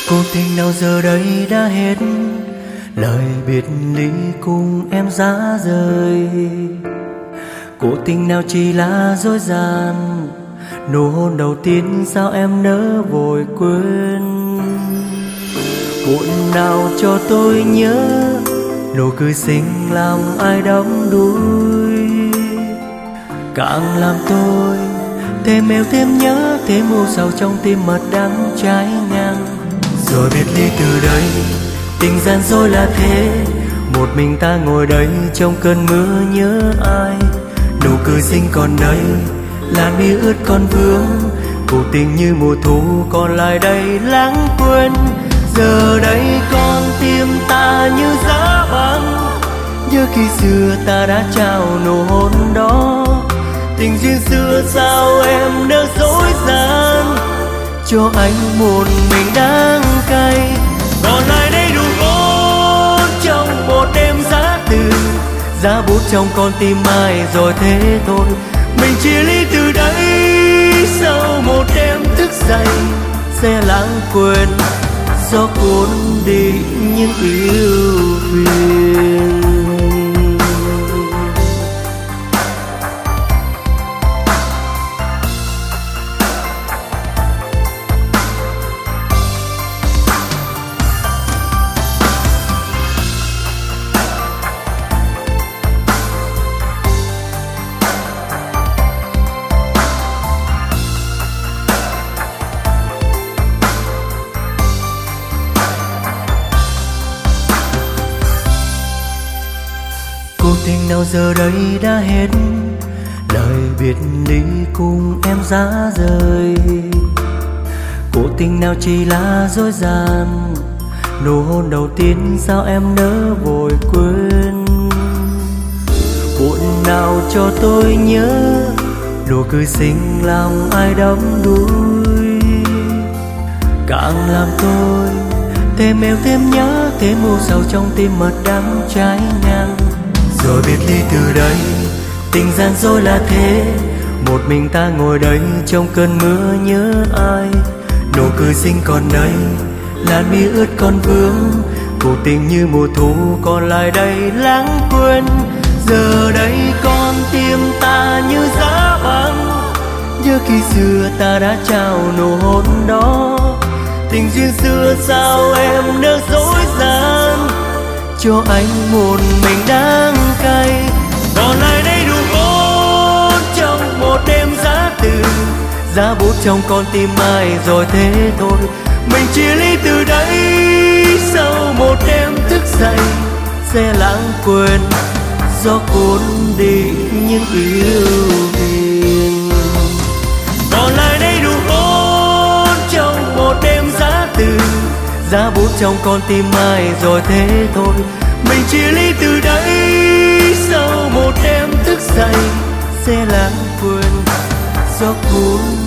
Cuộc tình nào giờ đây đã hết, lời biệt ly cùng em giá rời. Cuộc tình nào chỉ là dối gian, nụ hôn đầu tiên sao em nỡ vội quên. Cuộn nào cho tôi nhớ, nụ cười xinh làm ai đắm đuối. Càng làm tôi thêm yêu thêm nhớ, thêm u sầu trong tim mật đắng trái ngang. Rồi biệt ly từ đây, tình gian dối là thế. Một mình ta ngồi đây trong cơn mưa nhớ ai. Nụ cười xinh còn đây, làn mi ướt còn vương. Cuộc tình như mùa thu còn lại đây lãng quên. Giờ đây con tim ta như giá băng, nhớ khi xưa ta đã trao nụ hôn đó. Tình duyên xưa sao em nỡ dối gian, cho anh một mình đáng cay. Còn lại đây đủ hôn trong một đêm giá từ, giá bút trong con tim ai rồi thế thôi. Mình chia ly từ đây, sau một đêm thức dậy sẽ lãng quên. Gió cuốn đi những ưu phiền. Cuộc tình nào giờ đây đã hết, lời biệt ly cùng em giá rời. Cuộc tình nào chỉ là dối gian, nụ hôn đầu tiên sao em nỡ vội quên. Cuộn nào cho tôi nhớ, nụ cười xinh làm ai đắm đuối. Càng làm tôi thêm yêu thêm nhớ, thêm u sầu trong tim mật đắng trái ngang. Rồi biệt ly từ đây, tình gian dối là thế. Một mình ta ngồi đây trong cơn mưa nhớ ai. Nụ cười xinh còn đây, làn mi ướt còn vương. Cuộc tình như mùa thu còn lại đây lãng quên. Giờ đây con tim ta như giá băng, nhớ khi xưa ta đã trao nụ hôn đó. Tình duyên xưa sao em nỡ dối gian, cho anh một mình đáng cay. Còn lại đây đủ hôn trong một đêm giá từ, giá bút trong con tim ai rồi thế thôi. Mình chia ly từ đây, sau một đêm thức dậy sẽ lãng quên. Gió cuốn đi những ưu phiền. Còn lại đây đủ hôn trong một đêm giá từ, giá bút trong con tim ai rồi thế thôi. Mình chia ly từ đây, sau một đêm thức dậy sẽ lãng quên. Gió cuốn